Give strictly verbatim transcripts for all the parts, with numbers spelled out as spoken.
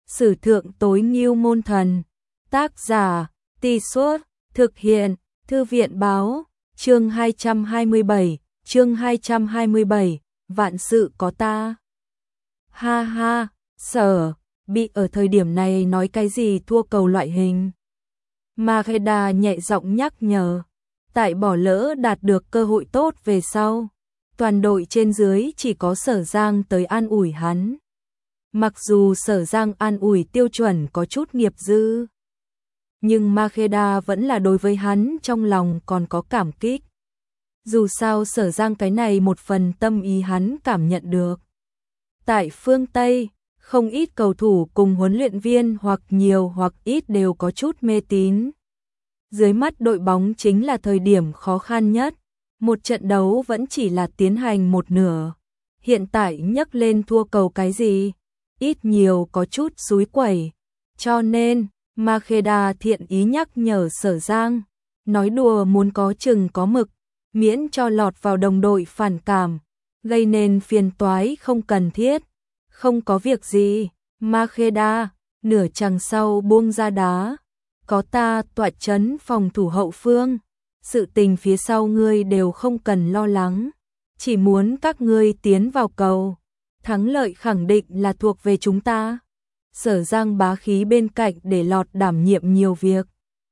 Sử thượng tối ngưu môn thần. Tác giả, Tì Suốt, thực hiện, Thư viện báo, chương hai trăm hai mươi bảy, chương hai trăm hai mươi bảy, vạn sự có ta. Ha ha, Sở, bị ở thời điểm này nói cái gì thua cầu loại hình. Magheda nhẹ giọng nhắc nhở, tại bỏ lỡ đạt được cơ hội tốt về sau. Toàn đội trên dưới chỉ có Sở Giang tới an ủi hắn. Mặc dù Sở Giang an ủi tiêu chuẩn có chút nghiệp dư, nhưng Magheda vẫn là đối với hắn trong lòng còn có cảm kích. Dù sao Sở Giang cái này một phần tâm ý hắn cảm nhận được. Tại phương Tây, không ít cầu thủ cùng huấn luyện viên hoặc nhiều hoặc ít đều có chút mê tín. Dưới mắt đội bóng chính là thời điểm khó khăn nhất. Một trận đấu vẫn chỉ là tiến hành một nửa. Hiện tại nhấc lên thua cầu cái gì? Ít nhiều có chút xúi quẩy. Cho nên, Magheda thiện ý nhắc nhở Sở Giang. Nói đùa muốn có chừng có mực. Miễn cho lọt vào đồng đội phản cảm. Gây nên phiền toái không cần thiết. Không có việc gì. Magheda, nửa chặng sau buông ra đá. Có ta tọa chấn phòng thủ hậu phương. Sự tình phía sau ngươi đều không cần lo lắng. Chỉ muốn các ngươi tiến vào cầu. Thắng lợi khẳng định là thuộc về chúng ta. Sở Giang bá khí bên cạnh để lọt đảm nhiệm nhiều việc.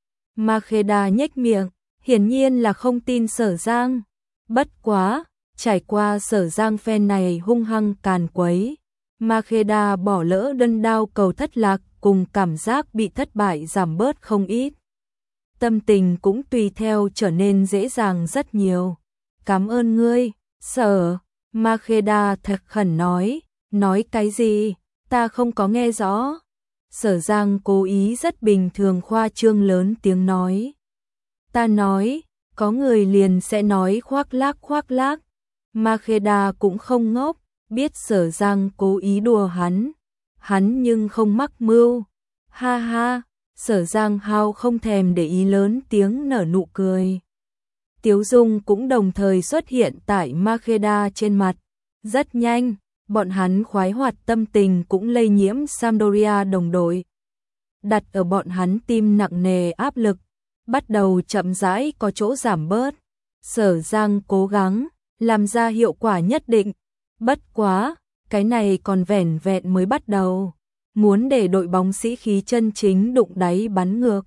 Magheda nhếch miệng, hiển nhiên là không tin Sở Giang. Bất quá, trải qua Sở Giang phen này hung hăng càn quấy. Magheda bỏ lỡ đơn đao cầu thất lạc cùng cảm giác bị thất bại giảm bớt không ít. Tâm tình cũng tùy theo trở nên dễ dàng rất nhiều. Cảm ơn ngươi, Sở. Magheda thật khẩn nói. Nói cái gì? Ta không có nghe rõ. Sở Giang cố ý rất bình thường khoa trương lớn tiếng nói. Ta nói, có người liền sẽ nói khoác lác khoác lác. Magheda cũng không ngốc, biết Sở Giang cố ý đùa hắn. Hắn nhưng không mắc mưu. Ha ha. Sở Giang hao không thèm để ý lớn tiếng nở nụ cười. Tiếu dung cũng đồng thời xuất hiện tại Magheda trên mặt. Rất nhanh, bọn hắn khoái hoạt tâm tình cũng lây nhiễm Sampdoria đồng đội. Đặt ở bọn hắn tim nặng nề áp lực, bắt đầu chậm rãi có chỗ giảm bớt. Sở Giang cố gắng, làm ra hiệu quả nhất định. Bất quá, cái này còn vẻn vẹn mới bắt đầu. Muốn để đội bóng sĩ khí chân chính đụng đáy bắn ngược.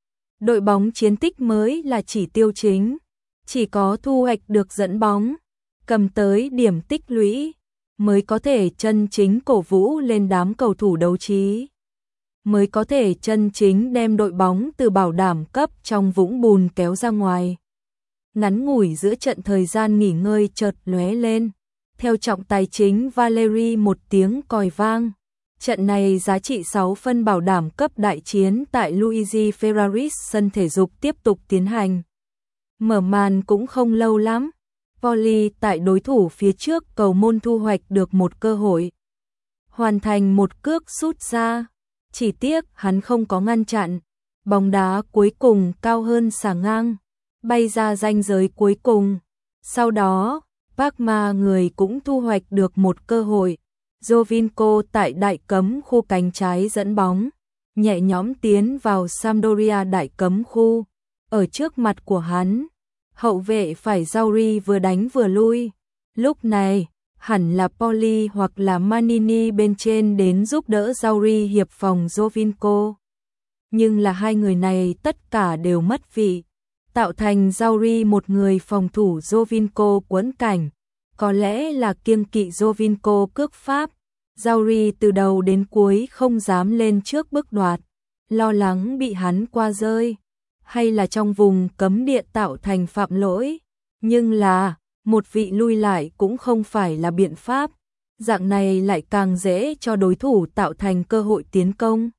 Đội bóng chiến tích mới là chỉ tiêu chính. Chỉ có thu hoạch được dẫn bóng, cầm tới điểm tích lũy, mới có thể chân chính cổ vũ lên đám cầu thủ đấu trí. Mới có thể chân chính đem đội bóng từ bảo đảm cấp trong vũng bùn kéo ra ngoài. Ngắn ngủi giữa trận thời gian nghỉ ngơi chợt lóe lên. Theo trọng tài chính Valery một tiếng còi vang. Trận này giá trị sáu phân bảo đảm cấp đại chiến tại Luigi Ferraris sân thể dục tiếp tục tiến hành. Mở màn cũng không lâu lắm. Volley tại đối thủ phía trước cầu môn thu hoạch được một cơ hội. Hoàn thành một cước sút ra. Chỉ tiếc hắn không có ngăn chặn. Bóng đá cuối cùng cao hơn xà ngang. Bay ra ranh giới cuối cùng. Sau đó, Parma người cũng thu hoạch được một cơ hội. Jovinko tại đại cấm khu cánh trái dẫn bóng, nhẹ nhõm tiến vào Sampdoria đại cấm khu. Ở trước mặt của hắn, hậu vệ phải Zauri vừa đánh vừa lui. Lúc này, hẳn là Poli hoặc là Manini bên trên đến giúp đỡ Zauri hiệp phòng Jovinko. Nhưng là hai người này tất cả đều mất vị, tạo thành Zauri một người phòng thủ Jovinko quẫn cảnh. Có lẽ là kiêng kỵ Jovinko cước pháp, Zauri từ đầu đến cuối không dám lên trước bước đoạt, lo lắng bị hắn qua rơi, hay là trong vùng cấm địa tạo thành phạm lỗi. Nhưng là, một vị lui lại cũng không phải là biện pháp, dạng này lại càng dễ cho đối thủ tạo thành cơ hội tiến công.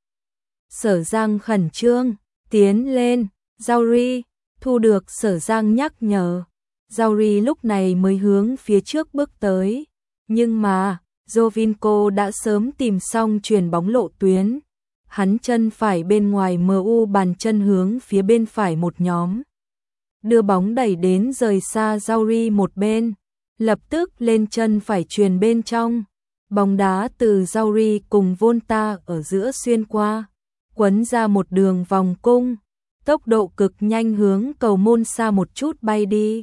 Sở Giang khẩn trương, tiến lên, Zauri, thu được Sở Giang nhắc nhở. Zauri lúc này mới hướng phía trước bước tới, nhưng mà Jovinko đã sớm tìm xong chuyền bóng lộ tuyến. Hắn chân phải bên ngoài em u bàn chân hướng phía bên phải một nhóm. Đưa bóng đẩy đến rời xa Zauri một bên, lập tức lên chân phải chuyền bên trong. Bóng đá từ Zauri cùng Volta ở giữa xuyên qua, quấn ra một đường vòng cung, tốc độ cực nhanh hướng cầu môn xa một chút bay đi.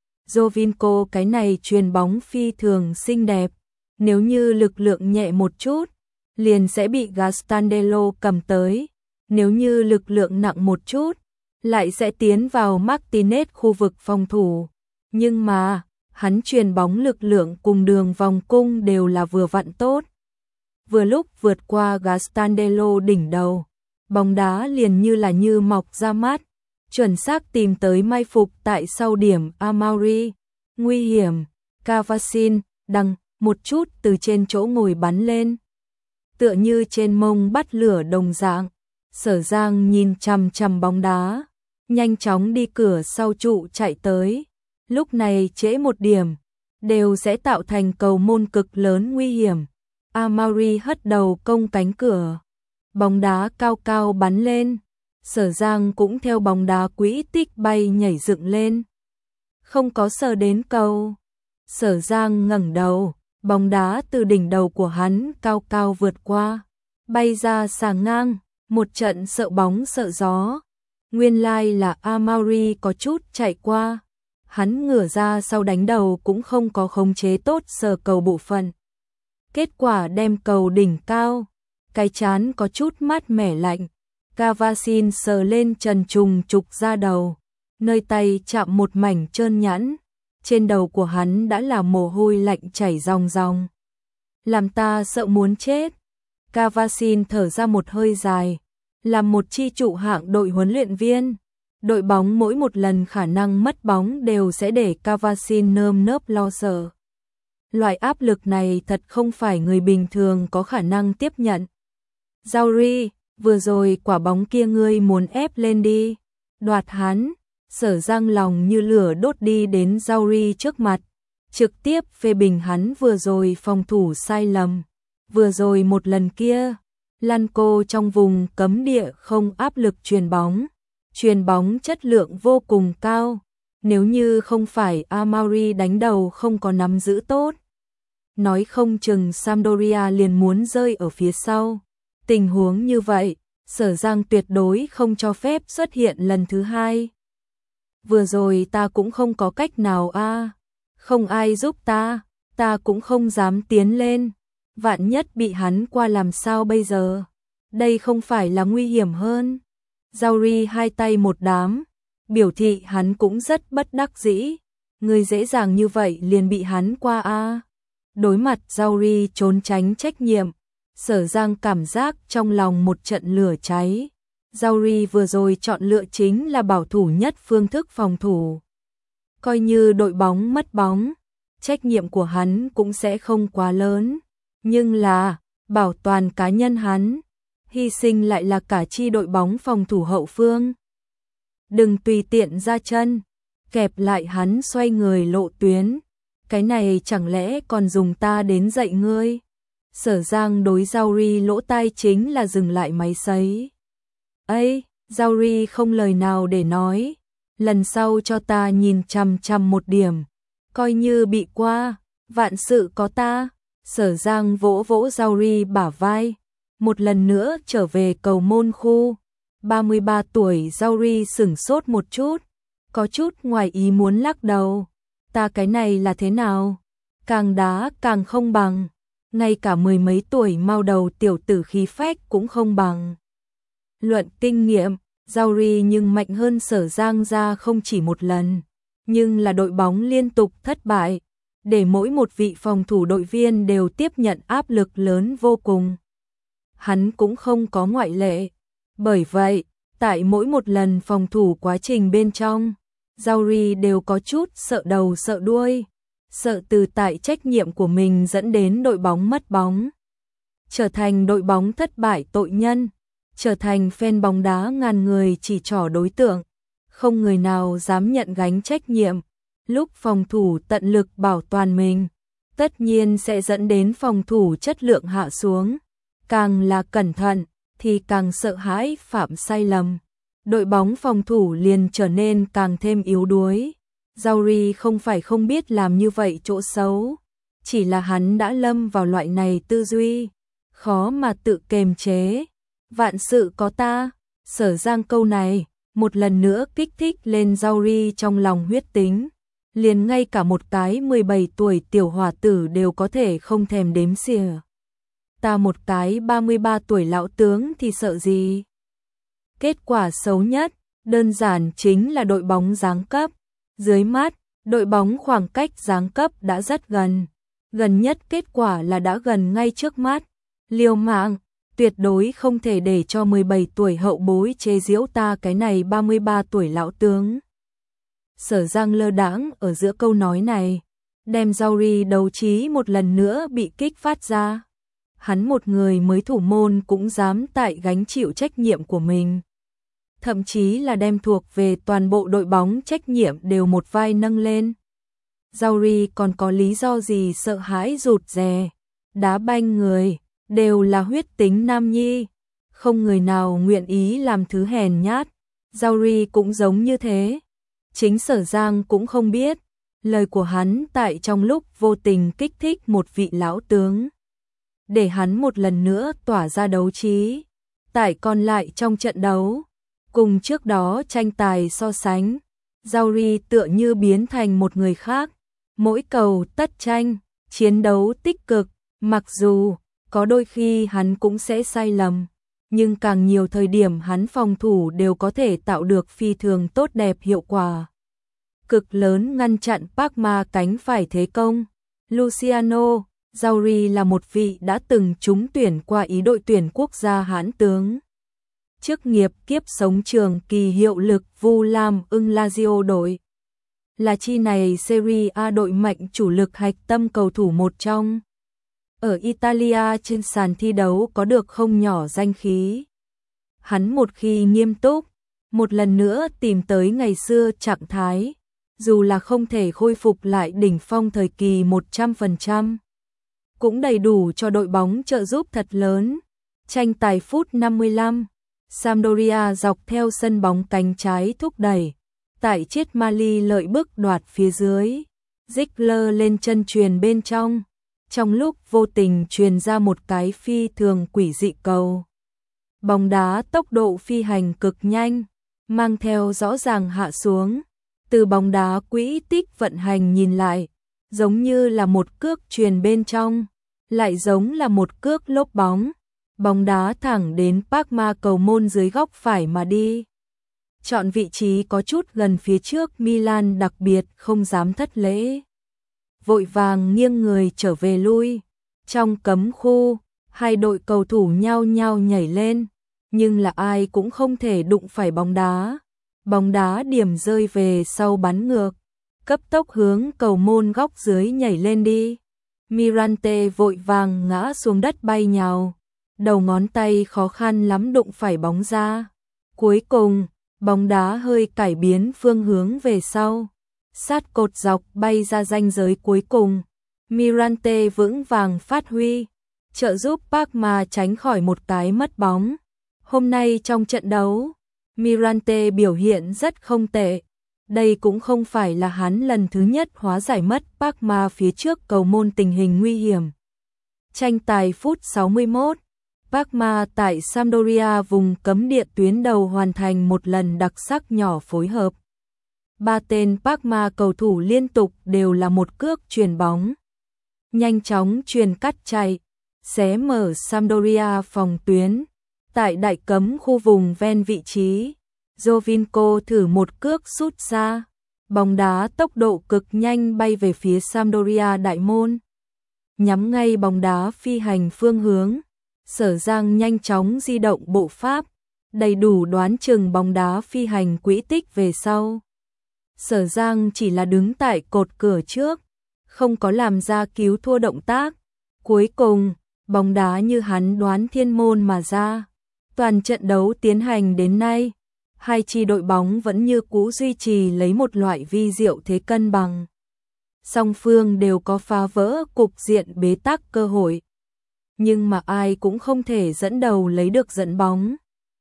Jovinko cái này chuyền bóng phi thường xinh đẹp, nếu như lực lượng nhẹ một chút, liền sẽ bị Gastandello cầm tới, nếu như lực lượng nặng một chút, lại sẽ tiến vào Martinez khu vực phòng thủ. Nhưng mà, hắn chuyền bóng lực lượng cùng đường vòng cung đều là vừa vặn tốt. Vừa lúc vượt qua Gastandello đỉnh đầu, bóng đá liền như là như mọc ra mắt, chuẩn xác tìm tới mai phục tại sau điểm Amauri. Nguy hiểm, Cavasin đằng một chút từ trên chỗ ngồi bắn lên, tựa như trên mông bắt lửa đồng dạng. Sở Giang nhìn chằm chằm bóng đá, nhanh chóng đi cửa sau trụ chạy tới. Lúc này trễ một điểm, đều sẽ tạo thành cầu môn cực lớn nguy hiểm. Amauri hất đầu công cánh cửa, bóng đá cao cao bắn lên. Sở Giang cũng theo bóng đá quỹ tích bay nhảy dựng lên, không có sờ đến cầu. Sở Giang ngẩng đầu, bóng đá từ đỉnh đầu của hắn cao cao vượt qua, bay ra sàng ngang, một trận sợ bóng sợ gió. Nguyên lai like là Amauri có chút chạy qua, hắn ngửa ra sau đánh đầu cũng không có khống chế tốt sờ cầu bộ phận. Kết quả đem cầu đỉnh cao, cái chán có chút mát mẻ lạnh. Cavasin sờ lên trần trùng trục ra đầu, nơi tay chạm một mảnh trơn nhẵn, trên đầu của hắn đã là mồ hôi lạnh chảy ròng ròng. Làm ta sợ muốn chết. Cavasin thở ra một hơi dài, làm một chi trụ hạng đội huấn luyện viên. Đội bóng mỗi một lần khả năng mất bóng đều sẽ để Cavasin nơm nớp lo sợ. Loại áp lực này thật không phải người bình thường có khả năng tiếp nhận. Zauri, vừa rồi quả bóng kia ngươi muốn ép lên đi, đoạt hắn. Sở Giang lòng như lửa đốt đi đến Zauri trước mặt, trực tiếp phê bình hắn vừa rồi phòng thủ sai lầm. Vừa rồi một lần kia, Lanco trong vùng cấm địa không áp lực chuyền bóng, chuyền bóng chất lượng vô cùng cao. Nếu như không phải Amauri đánh đầu không có nắm giữ tốt, nói không chừng Sampdoria liền muốn rơi ở phía sau. Tình huống như vậy, Sở Giang tuyệt đối không cho phép xuất hiện lần thứ hai. Vừa rồi ta cũng không có cách nào a, à. Không ai giúp ta, ta cũng không dám tiến lên. Vạn nhất bị hắn qua làm sao bây giờ? Đây không phải là nguy hiểm hơn. Zauri hai tay một đám, biểu thị hắn cũng rất bất đắc dĩ. Người dễ dàng như vậy liền bị hắn qua a. À. Đối mặt Zauri trốn tránh trách nhiệm, Sở Giang cảm giác trong lòng một trận lửa cháy. Zauri vừa rồi chọn lựa chính là bảo thủ nhất phương thức phòng thủ. Coi như đội bóng mất bóng, trách nhiệm của hắn cũng sẽ không quá lớn. Nhưng là, bảo toàn cá nhân hắn, hy sinh lại là cả chi đội bóng phòng thủ hậu phương. Đừng tùy tiện ra chân, kẹp lại hắn xoay người lộ tuyến. Cái này chẳng lẽ còn dùng ta đến dạy ngươi? Sở Giang đối Zauri lỗ tai chính là dừng lại máy sấy. Ây, Zauri không lời nào để nói. Lần sau cho ta nhìn chằm chằm một điểm. Coi như bị qua, vạn sự có ta. Sở Giang vỗ vỗ Zauri bả vai. Một lần nữa trở về cầu môn khu. ba mươi ba tuổi Zauri sửng sốt một chút. Có chút ngoài ý muốn lắc đầu. Ta cái này là thế nào? Càng đá càng không bằng. Ngay cả mười mấy tuổi mau đầu tiểu tử khí phách cũng không bằng. Luận kinh nghiệm, Zauri nhưng mạnh hơn Sở Giang ra không chỉ một lần. Nhưng là đội bóng liên tục thất bại, để mỗi một vị phòng thủ đội viên đều tiếp nhận áp lực lớn vô cùng. Hắn cũng không có ngoại lệ. Bởi vậy, tại mỗi một lần phòng thủ quá trình bên trong, Zauri đều có chút sợ đầu sợ đuôi. Sợ từ tại trách nhiệm của mình dẫn đến đội bóng mất bóng, trở thành đội bóng thất bại tội nhân, trở thành fan bóng đá ngàn người chỉ trỏ đối tượng, không người nào dám nhận gánh trách nhiệm. Lúc phòng thủ tận lực bảo toàn mình, tất nhiên sẽ dẫn đến phòng thủ chất lượng hạ xuống. Càng là cẩn thận thì càng sợ hãi phạm sai lầm, đội bóng phòng thủ liền trở nên càng thêm yếu đuối. Zauri không phải không biết làm như vậy chỗ xấu, chỉ là hắn đã lâm vào loại này tư duy, khó mà tự kềm chế. Vạn sự có ta, Sở Giang câu này, một lần nữa kích thích lên Zauri trong lòng huyết tính. Liền ngay cả một cái mười bảy tuổi tiểu hòa tử đều có thể không thèm đếm xỉa. Ta một cái ba mươi ba tuổi lão tướng thì sợ gì? Kết quả xấu nhất, đơn giản chính là đội bóng giáng cấp. Dưới mắt, đội bóng khoảng cách giáng cấp đã rất gần. Gần nhất kết quả là đã gần ngay trước mắt. Liều mạng, tuyệt đối không thể để cho mười bảy tuổi hậu bối chế giễu ta cái này ba mươi ba tuổi lão tướng. Sở Giang lơ đãng ở giữa câu nói này, đem Zauri đấu trí một lần nữa bị kích phát ra. Hắn một người mới thủ môn cũng dám tại gánh chịu trách nhiệm của mình. Thậm chí là đem thuộc về toàn bộ đội bóng trách nhiệm đều một vai nâng lên. Zauri còn có lý do gì sợ hãi rụt rè, đá banh người, đều là huyết tính nam nhi. Không người nào nguyện ý làm thứ hèn nhát, Zauri cũng giống như thế. Chính Sở Giang cũng không biết, lời của hắn tại trong lúc vô tình kích thích một vị lão tướng. Để hắn một lần nữa tỏa ra đấu trí. Tại còn lại trong trận đấu, cùng trước đó tranh tài so sánh, Zauri tựa như biến thành một người khác. Mỗi cầu tất tranh, chiến đấu tích cực, mặc dù có đôi khi hắn cũng sẽ sai lầm, nhưng càng nhiều thời điểm hắn phòng thủ đều có thể tạo được phi thường tốt đẹp hiệu quả. Cực lớn ngăn chặn Parma cánh phải thế công. Luciano, Zauri là một vị đã từng trúng tuyển qua ý đội tuyển quốc gia Hán tướng. Chức nghiệp kiếp sống trường kỳ hiệu lực Vu Lam ưng Lazio đội. Là chi này Serie A đội mạnh chủ lực hạch tâm cầu thủ một trong. Ở Italia trên sàn thi đấu có được không nhỏ danh khí. Hắn một khi nghiêm túc, một lần nữa tìm tới ngày xưa trạng thái, dù là không thể khôi phục lại đỉnh phong thời kỳ một trăm phần trăm, cũng đầy đủ cho đội bóng trợ giúp thật lớn. Tranh tài phút năm mươi lăm, Sampdoria dọc theo sân bóng cánh trái thúc đẩy, tại chết Mali lợi bức đoạt phía dưới, Ziegler lên chân truyền bên trong, trong lúc vô tình truyền ra một cái phi thường quỷ dị cầu. Bóng đá tốc độ phi hành cực nhanh, mang theo rõ ràng hạ xuống, từ bóng đá quỹ tích vận hành nhìn lại, giống như là một cước truyền bên trong, lại giống là một cước lốp bóng. Bóng đá thẳng đến Parma cầu môn dưới góc phải mà đi. Chọn vị trí có chút gần phía trước Milan đặc biệt không dám thất lễ. Vội vàng nghiêng người trở về lui. Trong cấm khu, hai đội cầu thủ nhau nhau nhảy lên, nhưng là ai cũng không thể đụng phải bóng đá. Bóng đá điểm rơi về sau bắn ngược, cấp tốc hướng cầu môn góc dưới nhảy lên đi. Mirante vội vàng ngã xuống đất bay nhào, đầu ngón tay khó khăn lắm đụng phải bóng ra. Cuối cùng, bóng đá hơi cải biến phương hướng về sau, sát cột dọc bay ra ranh giới cuối cùng. Mirante vững vàng phát huy, trợ giúp Parma tránh khỏi một cái mất bóng. Hôm nay trong trận đấu, Mirante biểu hiện rất không tệ. Đây cũng không phải là hắn lần thứ nhất hóa giải mất Parma phía trước cầu môn tình hình nguy hiểm. Tranh tài phút sáu mươi mốt, Parma tại Sampdoria vùng cấm địa tuyến đầu hoàn thành một lần đặc sắc nhỏ phối hợp. Ba tên Parma cầu thủ liên tục đều là một cước chuyền bóng. Nhanh chóng chuyền cắt chạy, xé mở Sampdoria phòng tuyến. Tại đại cấm khu vùng ven vị trí, Jovinko thử một cước sút xa. Bóng đá tốc độ cực nhanh bay về phía Sampdoria đại môn. Nhắm ngay bóng đá phi hành phương hướng. Sở Giang nhanh chóng di động bộ pháp, đầy đủ đoán chừng bóng đá phi hành quỹ tích về sau. Sở Giang chỉ là đứng tại cột cửa trước, không có làm ra cứu thua động tác. Cuối cùng, bóng đá như hắn đoán thiên môn mà ra. Toàn trận đấu tiến hành đến nay, hai chi đội bóng vẫn như cũ duy trì lấy một loại vi diệu thế cân bằng. Song phương đều có phá vỡ cục diện bế tắc cơ hội, nhưng mà ai cũng không thể dẫn đầu lấy được dẫn bóng.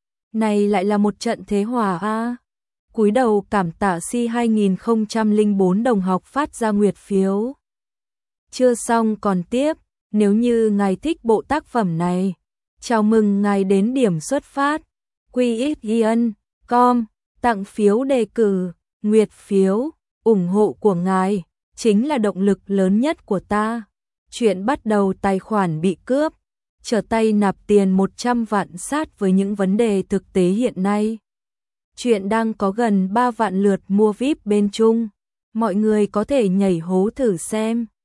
Này lại là một trận thế hòa a. Cúi đầu cảm tạ si hai nghìn không trăm lẻ bốn đồng học phát ra nguyệt phiếu. Chưa xong còn tiếp, nếu như ngài thích bộ tác phẩm này, chào mừng ngài đến điểm xuất phát quy ích ion chấm com, tặng phiếu đề cử, nguyệt phiếu, ủng hộ của ngài chính là động lực lớn nhất của ta. Chuyện bắt đầu tài khoản bị cướp, trở tay nạp tiền một trăm vạn sát với những vấn đề thực tế hiện nay. Chuyện đang có gần ba vạn lượt mua vi ai pi bên Trung, mọi người có thể nhảy hố thử xem.